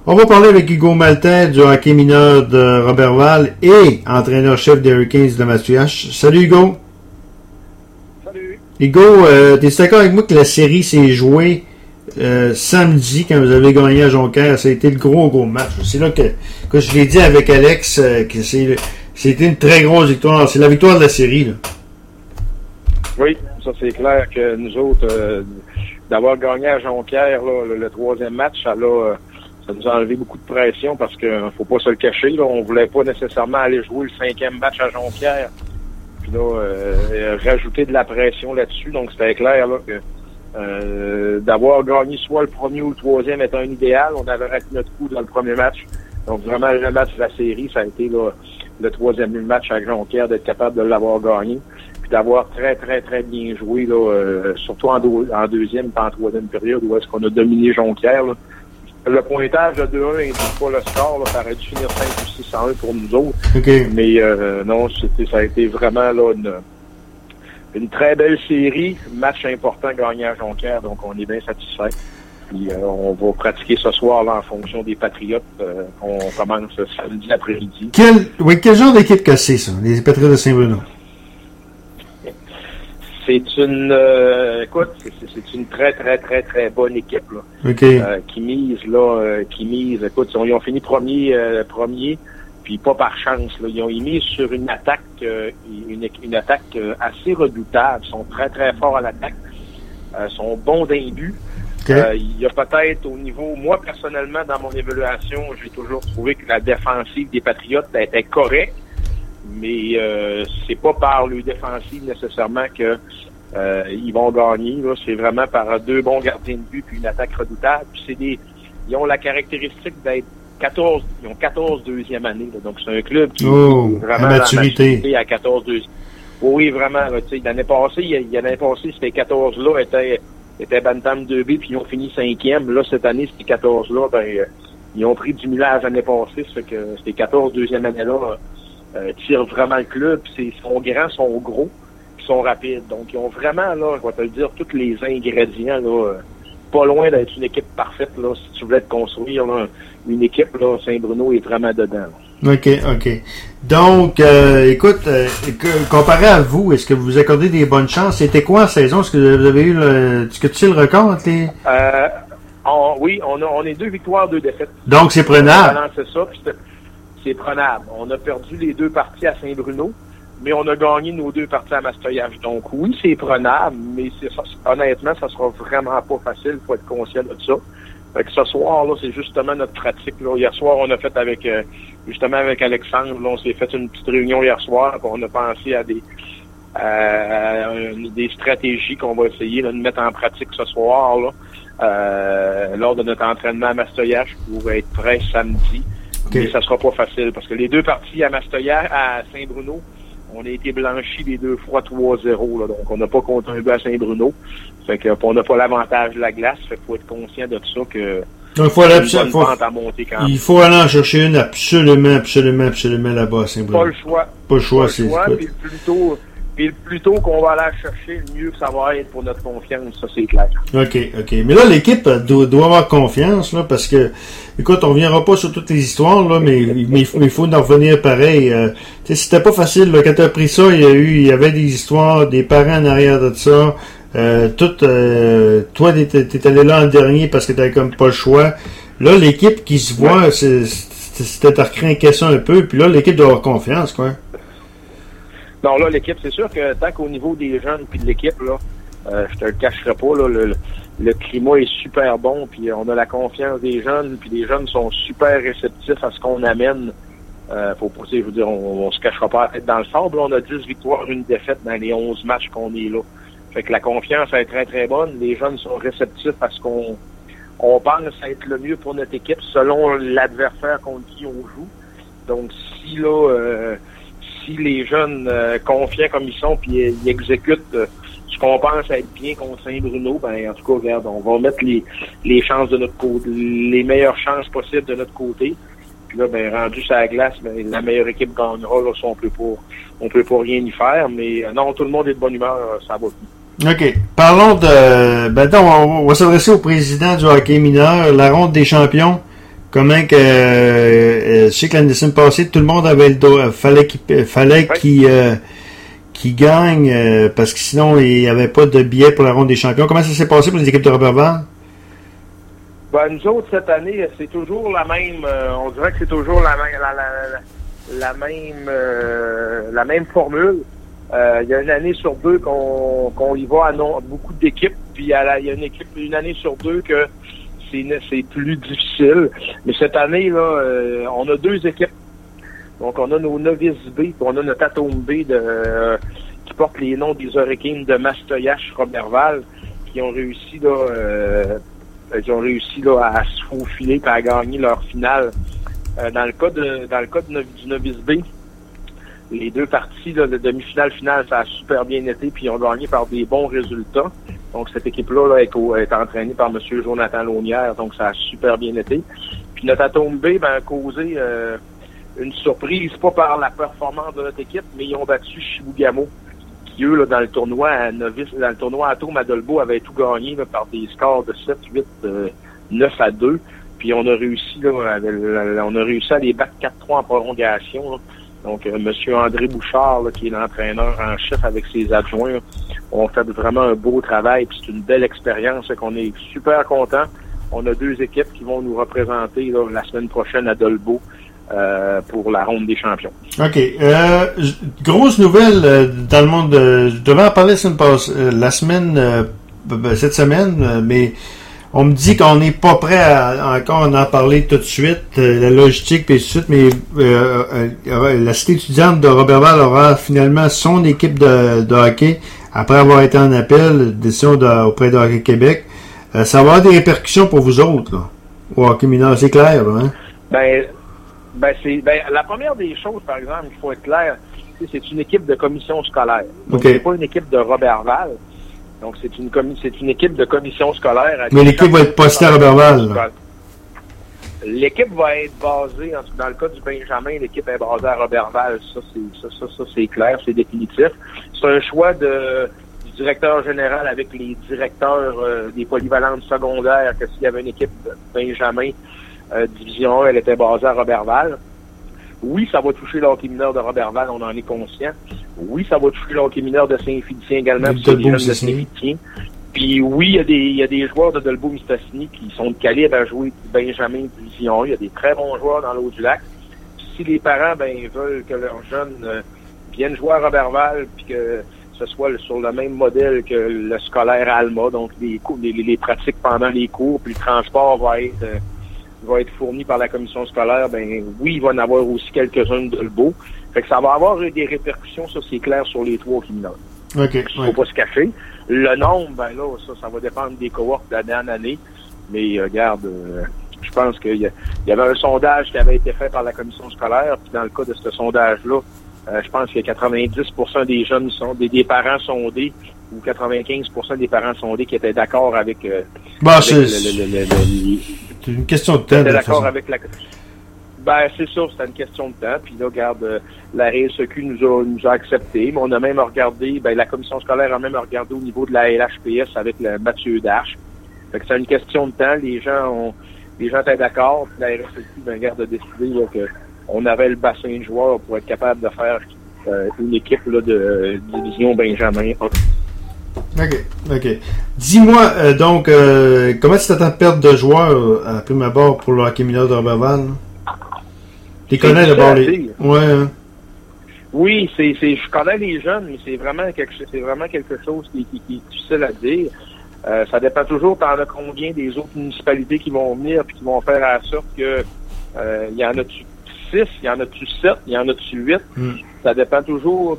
On va parler avec Hugo Maltais du hockey mineur de Robertval et entraîneur-chef des Hurricanes de Matsuyache. Salut Hugo. Salut. Hugo, t'es d'accord avec moi que la série s'est jouée samedi quand vous avez gagné à Jonquière? Ça a été le gros match. C'est là que je l'ai dit avec Alex que c'était une très grosse victoire. C'est la victoire de la série, là. Oui, ça c'est clair que nous autres, d'avoir gagné à Jonquière là, le troisième match, ça nous a enlevé beaucoup de pression parce que faut pas se le cacher, là, on voulait pas nécessairement aller jouer le cinquième match à Jonquière. Puis là, rajouter de la pression là-dessus, donc c'était clair là que d'avoir gagné soit le premier ou le troisième est un idéal. On avait raté notre coup dans le premier match. Donc vraiment le match de la série, ça a été là, le troisième match à Jonquière, d'être capable de l'avoir gagné. D'avoir très, très, très bien joué, là, surtout en deuxième et en troisième période, où est-ce qu'on a dominé Jonquière. Là. Le pointage de 2-1 n'indique pas le score, là, ça aurait dû finir 5 ou 6-1 pour nous autres. Okay. Mais non, ça a été vraiment là une très belle série, match important gagné à Jonquière, donc on est bien satisfait. Puis on va pratiquer ce soir là en fonction des Patriotes. On commence samedi après-midi. Quel genre d'équipe que c'est, ça, les Patriotes de Saint-Bruno? C'est une c'est une très, très, très, très bonne équipe là. Okay. Qui mise. Écoute, ils ont fini premier, puis pas par chance. Là. Ils misent sur une attaque une attaque assez redoutable. Ils sont très, très forts à l'attaque. Ils sont bons d'un but. Okay. Il y a peut-être au niveau, moi personnellement, dans mon évaluation, j'ai toujours trouvé que la défensive des Patriotes était correcte. Mais c'est pas par le défensif nécessairement que ils vont gagner. Là. C'est vraiment par deux bons gardiens de but puis une attaque redoutable. Puis ils ont la caractéristique d'être 14. Ils ont 14 deuxième année. Là. Donc c'est un club qui est vraiment à maturité à 14 deuxième. Oui, vraiment. Là, l'année passée, ces 14 là étaient Bantam 2B puis ils ont fini 5e. Là cette année, ces 14 là, ils ont pris du millage l'année passée. Ça fait que ces 14 deuxième année là. Tirent vraiment le club, ils sont grands, sont gros, ils sont rapides. Donc, ils ont vraiment, là, je vais te le dire, tous les ingrédients, là, pas loin d'être une équipe parfaite, là, si tu voulais te construire, là, une équipe, là, Saint-Bruno est vraiment dedans. Là. OK. Donc, écoute, comparé à vous, est-ce que vous accordez des bonnes chances? C'était quoi en saison? Est-ce que vous avez eu est-ce que tu sais le record entre les... Oui, on est 2 victoires, 2 défaites. Donc, c'est prenable. C'est ça, puis c'est prenable. On a perdu les 2 parties à Saint-Bruno, mais on a gagné nos 2 parties à Mastoyage. Donc oui, c'est prenable, mais honnêtement, ça sera vraiment pas facile. Il faut être conscient de ça. Fait que ce soir, là, c'est justement notre pratique. Là. Hier soir, on a fait avec Alexandre, là, on s'est fait une petite réunion hier soir, puis on a pensé à des stratégies qu'on va essayer là, de mettre en pratique ce soir, là, lors de notre entraînement à Mastoyage pour être prêt samedi. Okay. Mais ça sera pas facile parce que les 2 parties à Mastoyage, à Saint-Bruno, on a été blanchis les 2 fois 3-0. Là, donc, on n'a pas contre un but à Saint-Bruno. Fait que, on n'a pas l'avantage de la glace. Fait qu'il faut être conscient de ça que donc, il faut aller en chercher une absolument là-bas à Saint-Bruno. Pas le choix. Puis le plus tôt qu'on va aller chercher, le mieux que ça va être pour notre confiance, ça c'est clair. OK. Mais là, l'équipe doit avoir confiance, là, parce que, écoute, on reviendra pas sur toutes les histoires, là, mais il faut en revenir pareil. C'était pas facile, là, quand t'as pris ça, il y avait des histoires, des parents en arrière de ça. Toi, t'es allé là en dernier parce que t'avais comme pas le choix. Là, l'équipe qui se voit, c'était à recrinquer ça un peu, puis là, l'équipe doit avoir confiance, quoi. Non, là, l'équipe, c'est sûr que tant qu'au niveau des jeunes puis de l'équipe, là, je te le cacherai pas, là, le climat est super bon, puis on a la confiance des jeunes, puis les jeunes sont super réceptifs à ce qu'on amène. Faut pas, je veux dire, on se cachera pas la tête dans le sable. Là, on a 10 victoires, 1 défaite dans les 11 matchs qu'on est là. Fait que la confiance est très, très bonne. Les jeunes sont réceptifs à ce qu'on pense être le mieux pour notre équipe selon l'adversaire contre qui on joue. Donc, si là, si les jeunes confiants comme ils sont, puis ils exécutent ce qu'on pense être bien contre Saint-Bruno, ben en tout cas, regarde, on va mettre les chances de notre côté, les meilleures chances possibles de notre côté. Puis là, ben rendu sur la glace, ben la meilleure équipe gagnera. Là, ça, on peut pas rien y faire. Mais non, tout le monde est de bonne humeur, ça va bien. OK. Parlons de... on va s'adresser au président du hockey mineur, la ronde des champions. Comment que je sais que l'année passée, tout le monde avait le droit, fallait qu'il gagne parce que sinon il n'y avait pas de billet pour la ronde des champions. Comment ça s'est passé pour les équipes de Roberval? Ben, nous autres, cette année, c'est toujours la même, on dirait que c'est toujours la même formule. Il y a une année sur deux qu'on y va à beaucoup d'équipes, puis il y a une année sur deux que c'est plus difficile. Mais cette année, là, on a deux équipes. Donc, on a nos novices B, puis on a notre atome B qui porte les noms des Hurricanes de Mastoyache Roberval, qui ont réussi là, à se faufiler et à gagner leur finale. Dans le cas du novice B, les deux parties là, de demi-finale, finale, ça a super bien été, puis ils ont gagné par des bons résultats. Donc, cette équipe-là là, est entraînée par M. Jonathan Launière, donc ça a super bien été. Puis notre atome B a causé une surprise, pas par la performance de notre équipe, mais ils ont battu Chibougamau, qui eux, là, dans le tournoi Atome à Dolbeau, avaient tout gagné là, par des scores de 7, 8, 9 à 2. Puis on a réussi à les battre 4-3 en prolongation. Là. Donc, M. André Bouchard, là, qui est l'entraîneur en chef avec ses adjoints, là, ont fait vraiment un beau travail. Puis c'est une belle expérience, là, qu'on est super contents. On a deux équipes qui vont nous représenter là, la semaine prochaine à Dolbeau pour la ronde des champions. OK. Grosse nouvelle dans le monde. Je devais en parler cette semaine, mais on me dit qu'on n'est pas prêt à encore en parler tout de suite, la logistique et tout de suite, mais la cité étudiante de Roberval aura finalement son équipe de hockey après avoir été en appel, décision auprès de Hockey Québec. Ça va avoir des répercussions pour vous autres, là, au hockey mineur, c'est clair, là, hein? La première des choses, par exemple, il faut être clair, c'est une équipe de commission scolaire. Donc, okay. C'est pas une équipe de Roberval. Donc, c'est une équipe de commission scolaire. Mais l'équipe va être postée à Roberval. L'équipe va être basée, dans le cas du Benjamin, l'équipe est basée à Roberval. Ça, c'est clair, c'est définitif. C'est un choix du directeur général avec les directeurs des polyvalentes secondaires, que s'il y avait une équipe de Benjamin Division 1, elle était basée à Roberval. Oui, ça va toucher le hockey mineur de Roberval, on en est conscient. Oui, ça va toucher le hockey mineur de Saint-Félicien également, parce qu'il y a des jeunes de Saint-Félicien. Puis oui, il y a des joueurs de Dolbeau-Mistassini qui sont de calibre à jouer Benjamin Division 1. Il y a des très bons joueurs dans l'eau du lac. Si les parents veulent que leurs jeunes viennent jouer à Roberval, puis que ce soit sur le même modèle que le scolaire Alma, donc les pratiques pendant les cours, puis le transport va être fourni par la commission scolaire, oui, il va en avoir aussi quelques-uns de Dolbeau. Fait que ça va avoir des répercussions, ça c'est clair, sur les trois hockey mineurs. Okay, il faut pas se cacher. Le nombre, ça va dépendre des cohortes d'année en année. Mais regarde, je pense qu'il y avait un sondage qui avait été fait par la commission scolaire, puis dans le cas de ce sondage-là, je pense que 90% des jeunes des parents sondés, ou 95% des parents sondés qui étaient d'accord avec c'est une question de temps. D'accord avec la. C'est ça, c'était une question de temps. Puis là, regarde, la RSEQ nous a accepté, mais on a même regardé, la commission scolaire a même regardé au niveau de la LHPS avec le Mathieu Darche. Fait que c'est une question de temps. Les gens étaient d'accord. Puis la RSEQ, regarde, a décidé là, que on avait le bassin de joueurs pour être capable de faire une équipe là, de division Benjamin. OK. Dis-moi, comment tu t'attends de perdre de joueurs à prime abord pour le hockey mineur de Roberval? Tu connais d'abord les... Ouais. Hein? Oui, je connais les jeunes, mais c'est vraiment quelque chose qui est difficile à dire. Ça dépend toujours, t'en as combien des autres municipalités qui vont venir puis qui vont faire en sorte que y en a-tu 6, y en a-tu 7, y en a-tu 8. Ça dépend toujours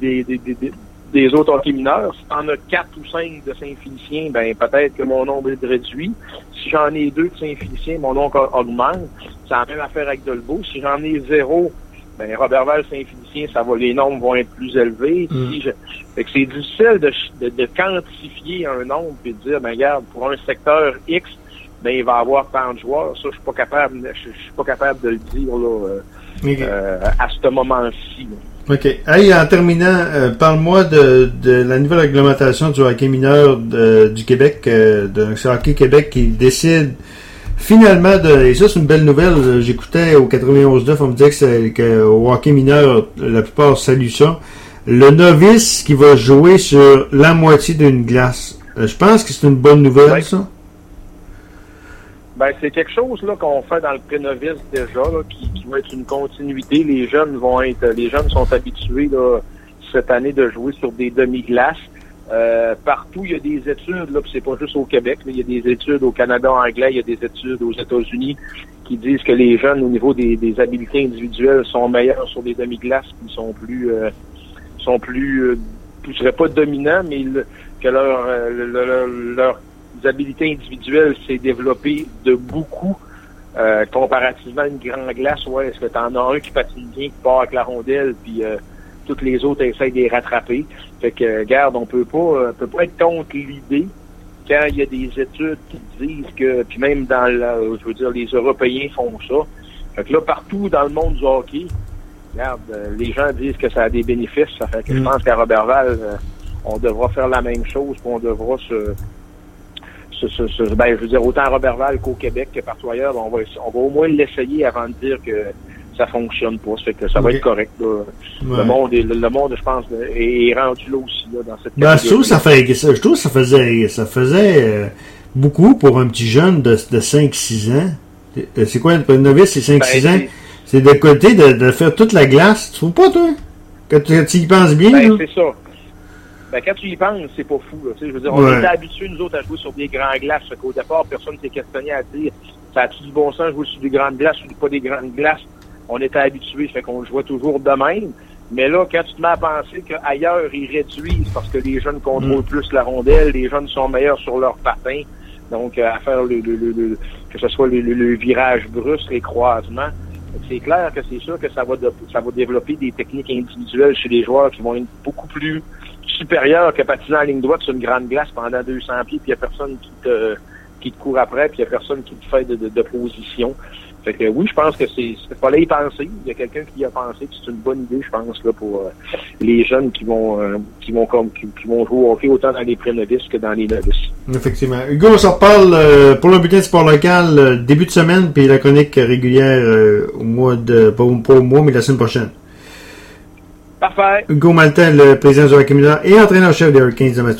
des autres hockey mineurs. Si t'en as 4 ou 5 de Saint-Félicien, peut-être que mon nombre est réduit. Si j'en ai 2 de Saint-Félicien, mon nombre augmente. C'est la même affaire avec Dolbeau. Si j'en ai 0, Roberval, Saint-Félicien, les nombres vont être plus élevés. Fait que c'est difficile de quantifier un nombre et de dire, regarde, pour un secteur X, il va y avoir tant de joueurs. Ça, je suis pas capable de le dire, là, à ce moment-ci, là. OK. Hey, en terminant, parle-moi de la nouvelle réglementation du hockey mineur du Québec, c'est Hockey Québec qui décide finalement, et ça c'est une belle nouvelle, j'écoutais au 91.9, on me disait que au hockey mineur, la plupart saluent ça. Le novice qui va jouer sur la moitié d'une glace. Je pense que c'est une bonne nouvelle, ça. Ben, c'est quelque chose là qu'on fait dans le pré-novice déjà, là, qui va être une continuité. Les jeunes sont habitués là, cette année de jouer sur des demi-glaces. Partout, il y a des études, là, puis c'est pas juste au Québec, mais il y a des études au Canada anglais, il y a des études aux États-Unis qui disent que les jeunes, au niveau des habiletés individuelles, sont meilleurs sur des demi-glaces, qui sont plus, je dirais pas dominants, mais que leurs habiletés individuelles s'est développée de beaucoup comparativement à une grande glace. Ouais, est-ce que t'en as un qui patine bien, qui part avec la rondelle, puis toutes les autres essayent de les rattraper. Fait que, regarde, on peut pas être contre l'idée quand il y a des études qui disent que, puis même les Européens font ça. Fait que là, partout dans le monde du hockey, regarde, les gens disent que ça a des bénéfices. Ça fait que je pense qu'à Roberval, on devra faire la même chose, puis on devra autant à Roberval qu'au Québec que partout ailleurs, on va au moins l'essayer avant de dire que ça fonctionne pas. Ça fait que ça va être correct, là. Ouais. Le monde, je pense, est rendu là aussi, là, dans cette catégorie. Je trouve que ça faisait beaucoup pour un petit jeune de 5-6 ans. C'est quoi, un novice, c'est 5-6 ans? C'est de côté de faire toute la glace. Tu trouves pas, toi? Quand tu y penses bien, là? C'est ça. Ben, quand tu y penses, c'est pas fou, là. Tu sais, je veux dire, on était habitués, nous autres, à jouer sur des grands glaces. Fait qu'au départ, personne s'est questionné à dire, ça a-tu du bon sens jouer sur des grandes glaces ou pas des grandes glaces? On était habitués, fait qu'on jouait toujours de même. Mais là, quand tu te mets à penser qu'ailleurs, ils réduisent parce que les jeunes contrôlent plus la rondelle, les jeunes sont meilleurs sur leur patin. Donc, à faire que ce soit le virage brusque, les croisements. C'est clair que c'est sûr que ça va développer des techniques individuelles chez les joueurs qui vont être beaucoup plus supérieures que patiner en ligne droite sur une grande glace pendant 200 pieds, puis il n'y a personne qui te court après, puis il n'y a personne qui te fait de position. Fait que oui, je pense que il fallait y penser. Il y a quelqu'un qui y a pensé que c'est une bonne idée, je pense, là, pour les jeunes qui vont jouer au hockey autant dans les pré-novices que dans les novices. Effectivement. Hugo, on s'en reparle pour le bulletin de sport local début de semaine, puis la chronique régulière pas au mois, mais la semaine prochaine. Parfait. Hugo Maltais, le président du hockey mineur et entraîneur-chef des Hurricanes de Massachusetts.